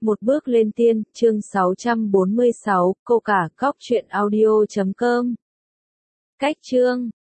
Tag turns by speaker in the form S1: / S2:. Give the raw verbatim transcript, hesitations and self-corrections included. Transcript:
S1: Một bước lên tiên, chương sáu trăm bốn mươi sáu, câu cả, góc truyện audio chấm com. Cách chương